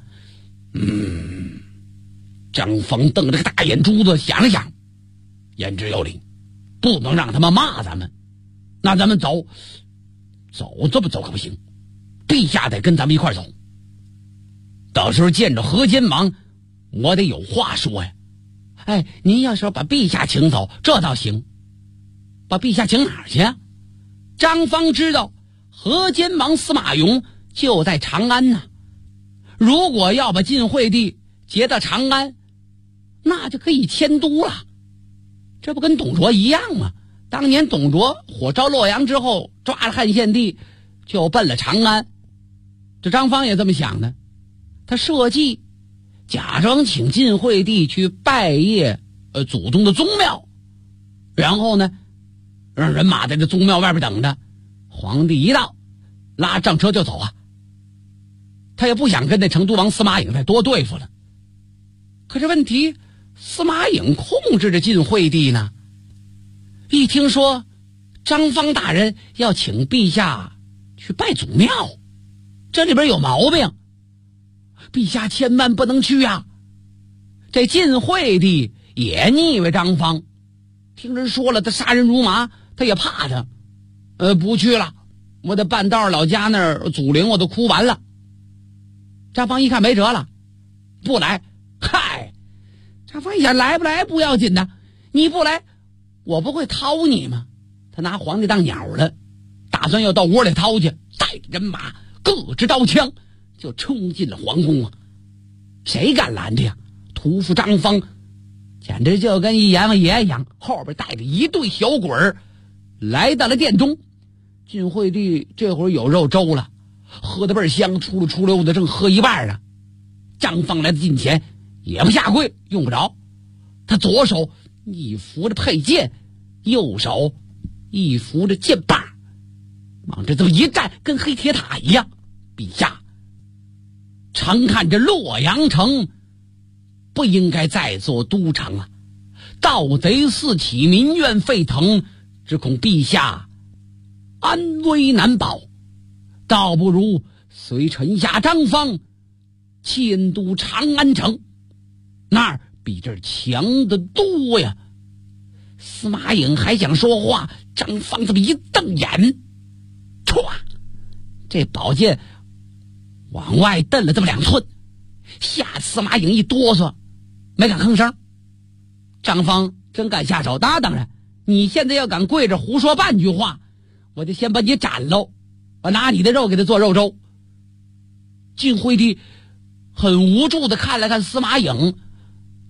张方瞪着个大眼珠子想了想，言之有理，不能让他们骂咱们，那咱们走这么走可不行，陛下得跟咱们一块走。到时候见着河间王，我得有话说呀。哎，您要是把陛下请走，这倒行，把陛下请哪儿去啊？张方知道河间王司马雍就在长安呢，如果要把晋惠帝劫到长安，那就可以迁都了。这不跟董卓一样吗？当年董卓火烧洛阳之后，抓了汉献帝就奔了长安。这张方也这么想的，他设计假装请晋惠帝去拜谒祖宗的宗庙，然后呢让人马在这宗庙外边等着，皇帝一到拉战车就走啊。他也不想跟那成都王司马颖再多对付了。可是问题，司马颖控制着晋惠帝呢，一听说张方大人要请陛下去拜祖庙，这里边有毛病，陛下千万不能去啊。这晋惠帝也腻歪张方，听人说了他杀人如麻，他也怕他，不去了，我得半道老家那儿祖陵我都哭完了。张方一看没辙了，不来。嗨，张方一想，来不来不要紧的，你不来我不会掏你吗？他拿皇帝当鸟了，打算要到窝里掏去，带着人马各支刀枪就冲进了皇宫啊！谁敢拦着呀？屠夫张方简直就跟一阎王爷一样，后边带着一队小鬼儿来到了殿中。晋惠帝这会儿有肉粥了，喝得倍儿香，出溜的正喝一半呢。张方来到近前也不下跪，用不着，他左手一扶着佩剑，右手一扶着剑把，往这这么一站，跟黑铁塔一样。陛下，常看这洛阳城不应该再做都城啊，盗贼四起，民怨沸腾，只恐陛下安危难保，倒不如随臣下张方迁都长安城，那儿比这儿强得多呀。司马颖还想说话，张方这么一瞪眼，唰，这宝剑往外蹬了这么2寸，吓得司马颖一哆嗦，没敢吭声。张方真敢下手，那当然，你现在要敢跪着胡说半句话，我就先把你斩喽，我拿你的肉给他做肉粥。晋惠帝很无助的看了看司马颖，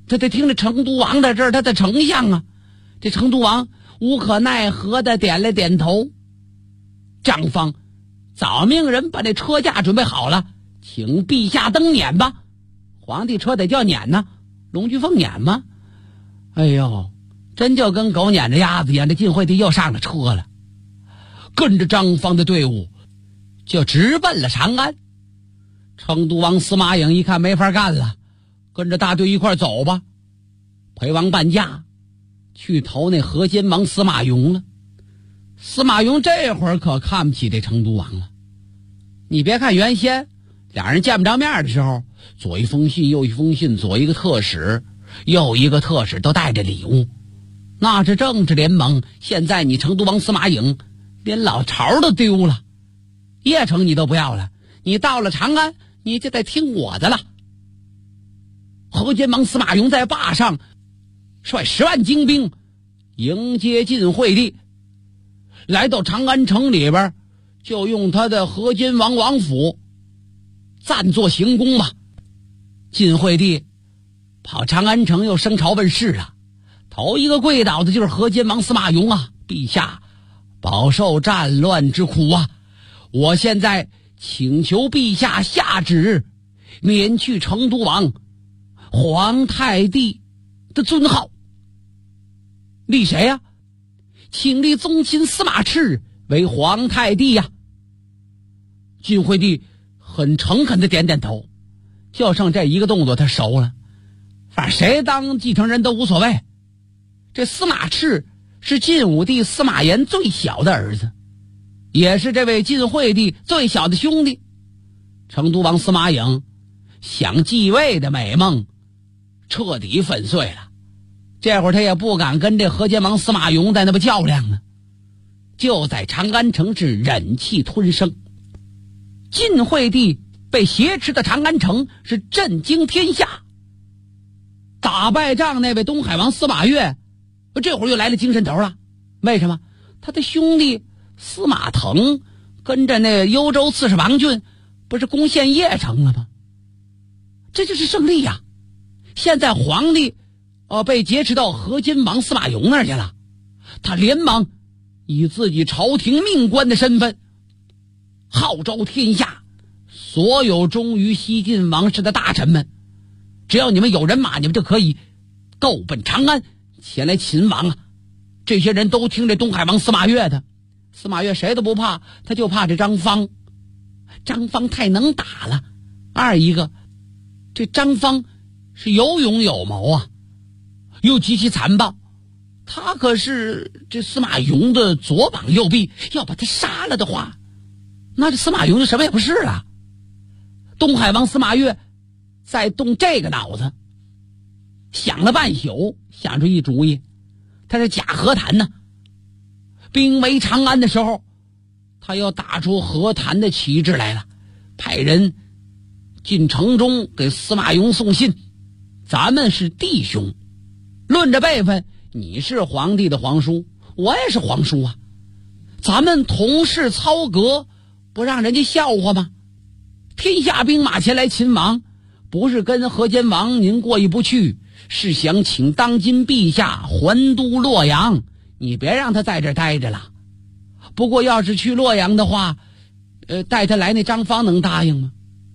他得听着成都王在这儿，他的丞相啊。这成都王无可奈何的点了点头。张方早命人把这车驾准备好了，请陛下登辇吧。皇帝车得叫辇呢，龙驹凤辇吗？哎呦，真就跟狗撵着鸭子一样，这晋惠帝又上了车了，跟着张方的队伍就直奔了长安。成都王司马颖一看没法干了，跟着大队一块走吧，陪王伴驾去投那河间王司马颙了。司马颙这会儿可看不起这成都王了。你别看原先俩人见不着面的时候，左一封信右一封信，左一个特使右一个特使都带着礼物，那是政治联盟。现在你成都王司马颖连老巢都丢了，邺城你都不要了，你到了长安你就得听我的了。河间王司马颙在坝上率10万精兵迎接晋惠帝，来到长安城里边，就用他的河间王王府暂作行宫吧。晋惠帝跑长安城又升朝问事了，头一个跪倒的就是河间王司马颙啊！陛下，饱受战乱之苦啊！我现在请求陛下下旨，免去成都王皇太帝的尊号，立谁呀？请立宗亲司马炽为皇太帝呀！晋惠帝很诚恳的点点头，就剩这一个动作他熟了，反正谁当继承人都无所谓。这司马炽是晋武帝司马炎最小的儿子，也是这位晋惠帝最小的兄弟。成都王司马颖想继位的美梦彻底粉碎了，这会儿他也不敢跟这河间王司马颙在那么较量呢，就在长安城是忍气吞声。晋惠帝被挟持的长安城是震惊天下，打败仗那位东海王司马越这会儿又来了精神头了。为什么？他的兄弟司马腾跟着那幽州刺史王浚不是攻陷邺城了吗？这就是胜利呀！现在皇帝被劫持到河间王司马颙那儿去了，他连忙以自己朝廷命官的身份号召天下所有忠于西晋王室的大臣们，只要你们有人马，你们就可以够奔长安前来擒王啊！这些人都听这东海王司马越的，司马越谁都不怕，他就怕这张方。张方太能打了，二一个这张方是有勇有谋啊，又极其残暴，他可是这司马颙的左膀右臂，要把他杀了的话，那这司马颙就什么也不是了。东海王司马越再动这个脑子，想了半宿，想出一主意。他是假和谈呢，兵围长安的时候，他又打出和谈的旗帜来了，派人进城中给司马颙送信，咱们是弟兄，论着辈分，你是皇帝的皇叔，我也是皇叔啊，咱们同是操戈，不让人家笑话吗？天下兵马前来擒王，不是跟河间王您过意不去，是想请当今陛下还都洛阳，你别让他在这儿待着了。不过要是去洛阳的话，带他来那张方能答应吗？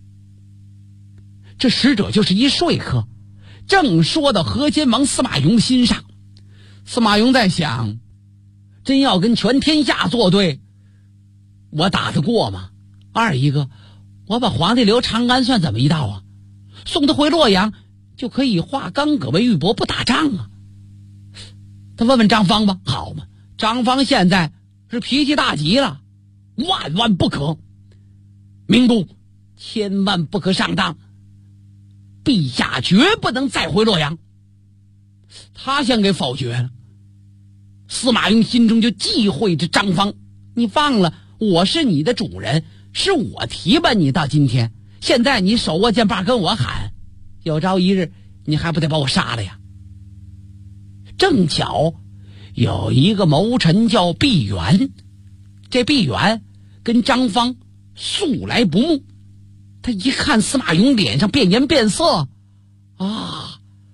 这使者就是一说客，正说到河间王司马颙的心上。司马颙在想，真要跟全天下作对，我打得过吗？二一个，我把皇帝留长安算怎么一道啊？送他回洛阳就可以化干戈为玉帛，不打仗啊。他问问张方吧，好嘛，张方现在是脾气大极了，万万不可，明公千万不可上当，陛下绝不能再回洛阳。他先给否决了。司马颙心中就忌讳着张方，你忘了我是你的主人，是我提拔你到今天，现在你手握剑把跟我喊，有朝一日你还不得把我杀了呀？正巧有一个谋臣叫毕远，这毕远跟张方素来不睦，他一看司马颙脸上变颜变色啊，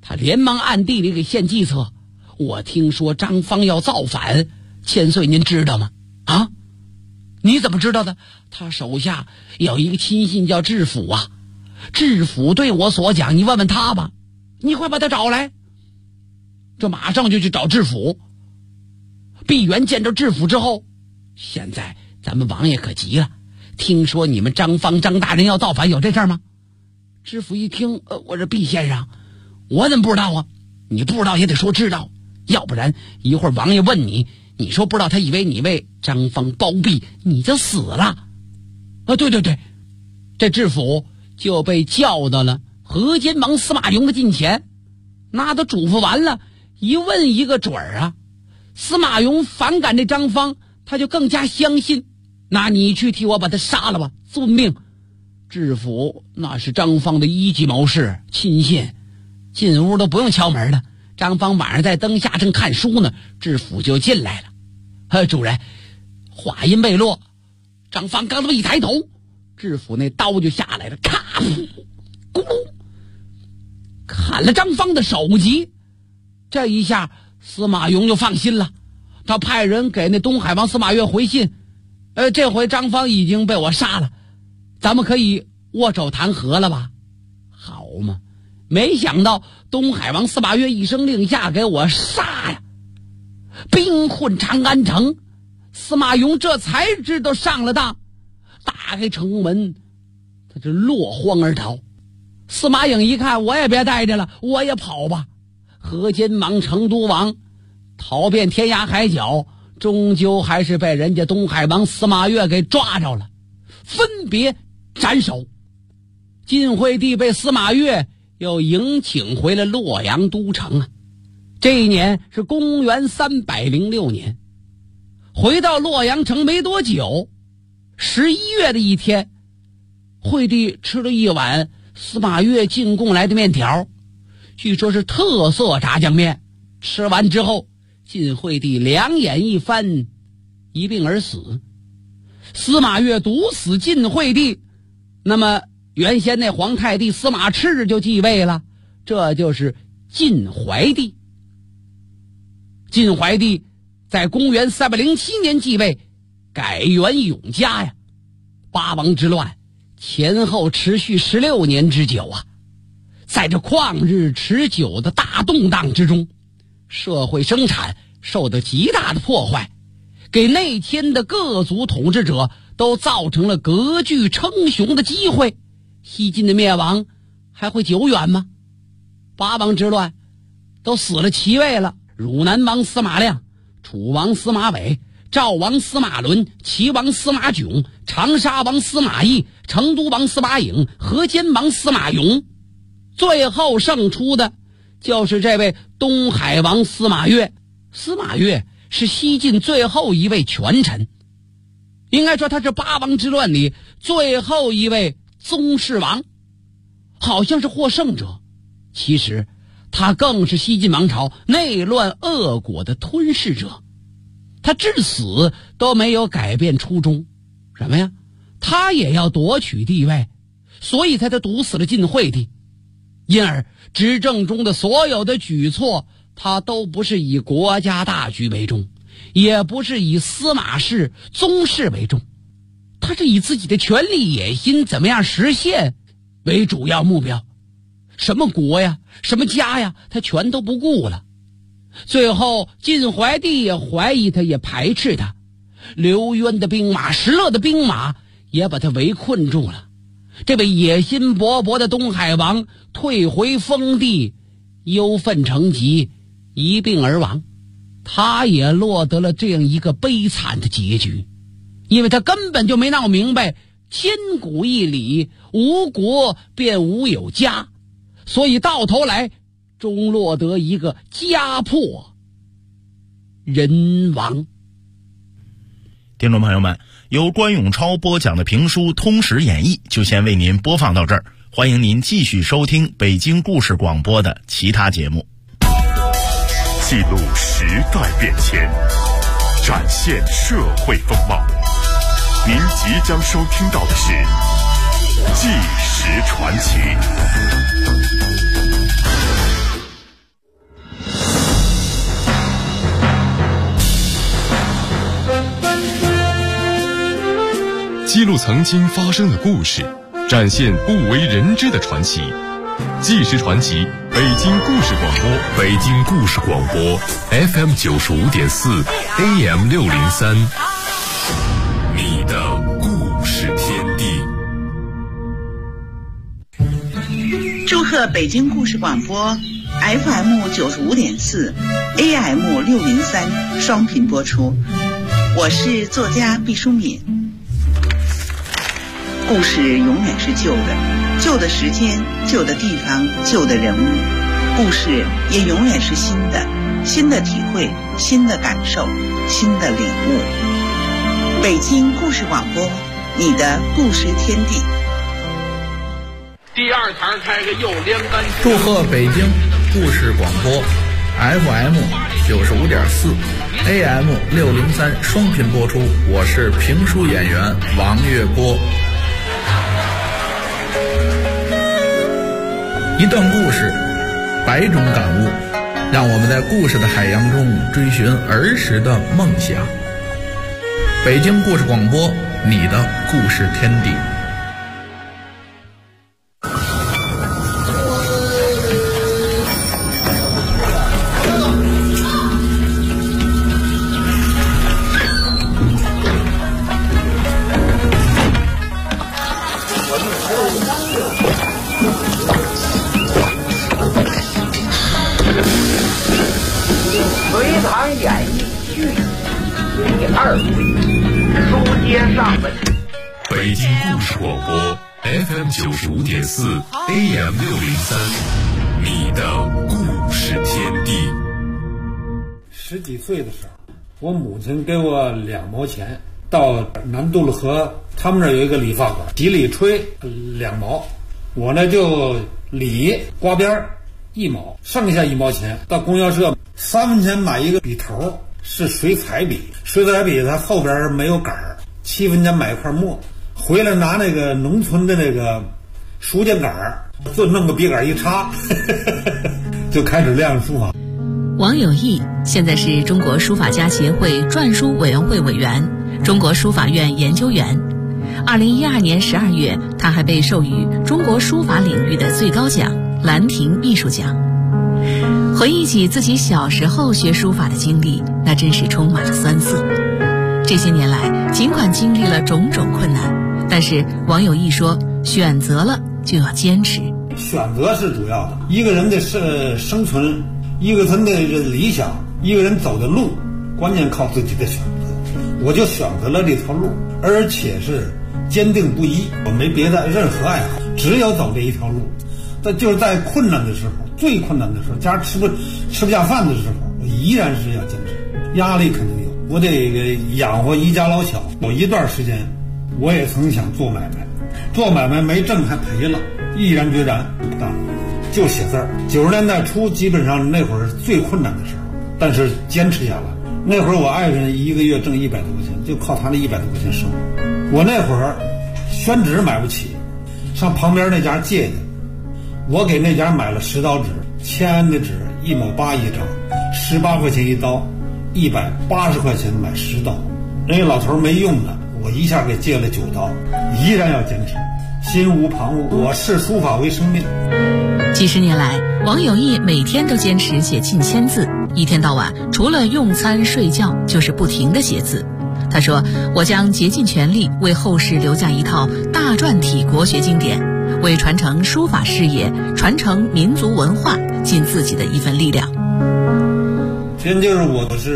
他连忙暗地里给献计策。我听说张方要造反，千岁您知道吗？啊？你怎么知道的？他手下有一个亲信叫智府啊，智府对我所讲，你问问他吧。你快把他找来。这马上就去找智府。毕原见着智府之后，现在咱们王爷可急了，听说你们张方张大人要造反，有这事儿吗？知府一听，我这毕先生，我怎么不知道啊？你不知道也得说知道，要不然一会儿王爷问你，你说不知道，他以为你为张方包庇，你就死了。啊，对对对，这知府就被叫到了河间王司马雍的近前，那都嘱咐完了，一问一个准儿啊。司马雍反感这张方，他就更加相信，那你去替我把他杀了吧，遵命。知府那是张方的一级谋士亲信，进屋都不用敲门的。张方晚上在灯下正看书呢，知府就进来了。主人，话音未落，张方刚这么一抬头，知府那刀就下来了，咔咕噜砍了张方的首级。这一下司马雍就放心了，他派人给那东海王司马越回信，这回张方已经被我杀了，咱们可以握手谈和了吧？好嘛，没想到东海王司马越一声令下，给我杀呀！兵困长安城，司马雍这才知道上了当，打开城门，他这落荒而逃。司马颖一看，我也别待着了，我也跑吧。河间王、成都王逃遍天涯海角，终究还是被人家东海王司马越给抓着了，分别斩首。晋惠帝被司马越又迎请回了洛阳都城啊。这一年是公元306年，回到洛阳城没多久，11月的一天，惠帝吃了一碗司马越进贡来的面条，据说是特色炸酱面。吃完之后，晋惠帝两眼一翻，一病而死。司马越毒死晋惠帝，那么原先那皇太帝司马炽就继位了，这就是晋怀帝。晋怀帝在公元307年继位，改元永嘉呀。八王之乱前后持续16年之久啊。在这旷日持久的大动荡之中，社会生产受到极大的破坏，给内迁的各族统治者都造成了割据称雄的机会。西晋的灭亡还会久远吗？八王之乱都死了7位了，汝南王司马亮、楚王司马伟、赵王司马伦、齐王司马囧、长沙王司马懿、成都王司马颖、河间王司马雍。最后胜出的就是这位东海王司马越。司马越是西晋最后一位权臣，应该说他是八王之乱里最后一位宗室王，好像是获胜者，其实他更是西晋王朝内乱恶果的吞噬者。他至死都没有改变初衷，什么呀？他也要夺取地位，所以他毒死了晋惠帝。因而执政中的所有的举措，他都不是以国家大局为重，也不是以司马氏宗室为重，他是以自己的权力野心怎么样实现为主要目标。什么国呀，什么家呀，他全都不顾了。最后晋怀帝也怀疑他，也排斥他，刘渊的兵马、石勒的兵马也把他围困住了。这位野心勃勃的东海王退回封地，忧愤成疾，一病而亡。他也落得了这样一个悲惨的结局，因为他根本就没闹明白千古一理，无国便无有家，所以到头来终落得一个家破人亡。 听众朋友们，由关永超播讲的评书《通史演义》就先为您播放到这儿，欢迎您继续收听北京故事广播的其他节目。 记录时代变迁，展现社会风貌。您即将收听到的是《纪实传奇》。 录曾经发生的故事，展现不为人知的传奇。纪实传奇，北京故事广播， 北京故事广播 FM 95.4 AM 603，你的故事天地。 祝贺北京故事广播 FM 95.4 AM 603双频播出。我是作家毕淑敏。故事永远是旧的，旧的时间，旧的地方，旧的人物。故事也永远是新的，新的体会，新的感受，新的领悟。北京故事广播，你的故事天地。 第二堂开个又连杆。 祝贺北京故事广播 FM 95.4 AM 603双频播出。我是评书演员王月波。一段故事，100种感悟，让我们在故事的海洋中追寻儿时的梦想。北京故事广播，你的故事天地。 北京故事广播 FM 95.4 AM 603，你的故事天地。 10几岁的时候，我母亲给我2毛钱，到南渡路河，他们那儿有一个理发馆，洗理吹2毛，我呢就理刮边1毛，剩下1毛钱到供销社3分钱买一个笔头，是水彩笔，水彩笔它后边没有杆儿，7分钱买一块墨，回来拿那个农村的那个书架杆儿，就弄个笔杆一插就开始练书法。 王有义现在是中国书法家协会篆书委员会委员，中国书法院研究员。2012年12月，他还被授予中国书法领域的最高奖兰亭艺术奖。回忆起自己小时候学书法的经历，那真是充满了酸涩。这些年来，尽管经历了种种困难，但是王有义说，选择了就要坚持。 选择是主要的，一个人的生存，一个人的理想，一个人走的路，关键靠自己的选择。我就选择了这条路，而且是坚定不移，我没别的任何爱好，只有走这一条路。但就是在困难的时候，最困难的时候，家吃不下饭的时候，我依然是要坚持。压力肯定有，我得养活一家老小。有一段时间，我也曾想做买卖，做买卖没挣还赔了，毅然决然不干，就写字儿。90年代初，基本上那会儿最困难的时候，但是坚持下来。那会儿我爱人一个月挣100多块钱，就靠他那100多块钱生活。我那会儿宣纸买不起，上旁边那家借去。我给那家买了10刀纸，签安的纸1毛8一张，18块钱一刀，180块钱买10刀。人家老头没用的，我一下给借了9刀，依然要坚持，心无旁骛。我视书法为生命。 几十年来，王有义每天都坚持写近1000字，一天到晚除了用餐睡觉，就是不停地写字。他说：“我将竭尽全力为后世留下一套大篆体国学经典，为传承书法事业、传承民族文化尽自己的一份力量。” 今天就是我是